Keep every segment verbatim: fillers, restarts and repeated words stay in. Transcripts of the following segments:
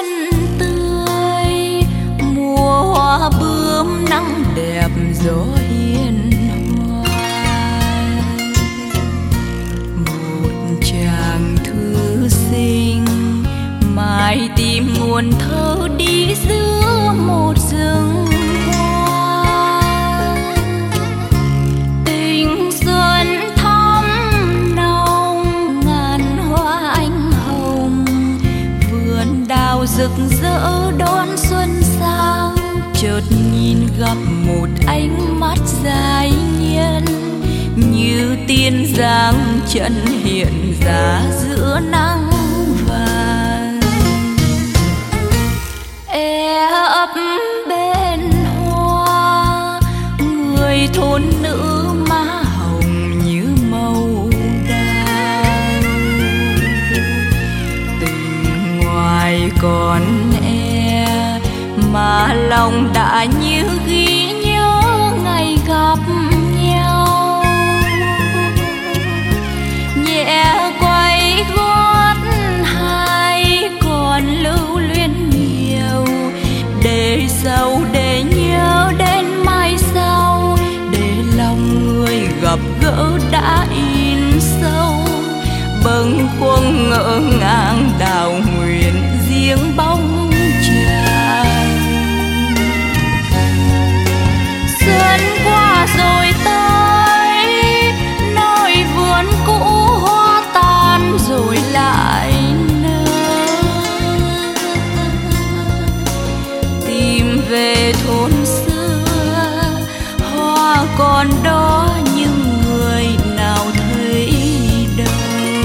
xuân tươi, mùa hoa bướm nắng đẹp gió hiền hòa. Một chàng thư sinh mãi tìm nguồn thơ đi giữa một rừng hoa. Tình xuân thắm nồng ngàn hoa anh hồng, vườn đào rực rỡ đón xuân sang. Chợt nhìn gặp một ánh mắt dài nhiên, như tiên giang chân hiện ra giữa nắng vàng. E ấp bên hoa, người thôn nữ má hồng như màu đào. Tình ngoài còn e, mà lòng đã như ghi nhớ ngày gặp nhau. Nhẹ quay gót hai còn lưu luyến nhiều, để sau để nhớ đến mai sau, để lòng người gặp gỡ đã in sâu. Bâng khuâng ngỡ ngàng đào nguyện riêng bóng chàng. Xuân qua rồi tới, nơi vườn cũ hoa tàn rồi lại nở. Tìm về thôn xưa, hoa còn đó nhưng người nào thấy đâu.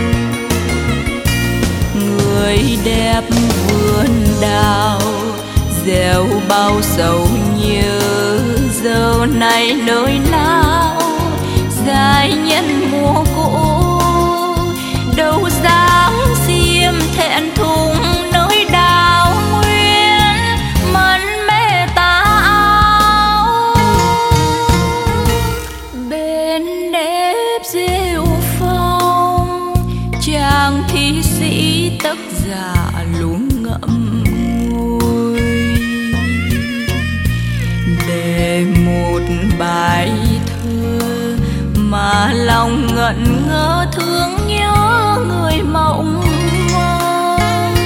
Người đẹp vườn đào gieo bao sầu nhớ, giờ này nơi nào giai nhân mùa cũ. Đâu dám xiêm thẹn thùng nơi đào nguyên, mân mê tà áo. Bên nếp rêu phong, chàng thi sĩ tác giả luôn ngậm ngùi, để một bài thơ mà lòng ngẩn ngơ thương nhớ người mộng mơ.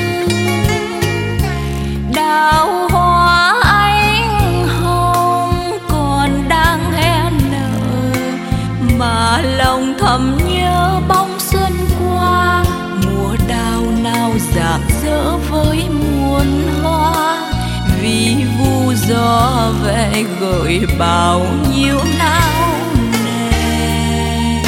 Đào hoa ánh hồng còn đang hé nở, mà lòng thầm nhớ bóng xuân qua. Mùa đào nào rạng rỡ với muôn hoa, vì vu gió về gợi bao nhiêu nao nề.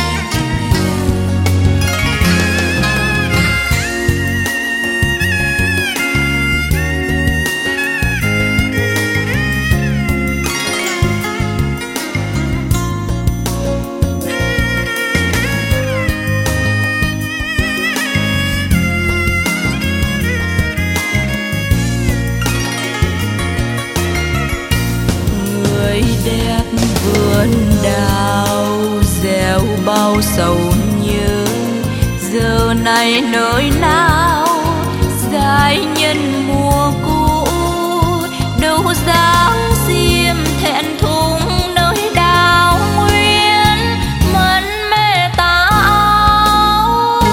Đẹp vườn đào gieo bao sầu nhớ, giờ này nơi nào giai nhân mùa cũ. Đâu dám xiêm thẹn thùng nơi đào nguyên, mân mê tà áo.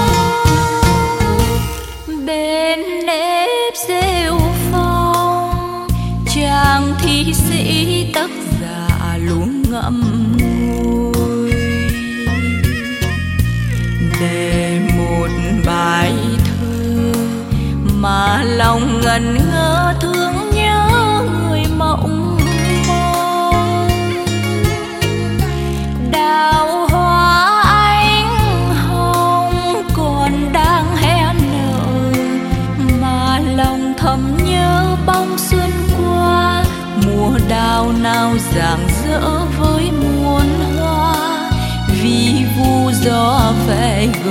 Bên nếp rêu phong, chàng thi sĩ tác giả luôn ngậm ngùi, để một bài thơ mà lòng ngẩn ngơ thương nhớ người mộng mơ. Đào hoa ánh hồng còn đang hé nở, mà lòng thầm nhớ bóng xuân qua. Mùa đào nào rạng rỡ với muôn hoa, vì vu gió về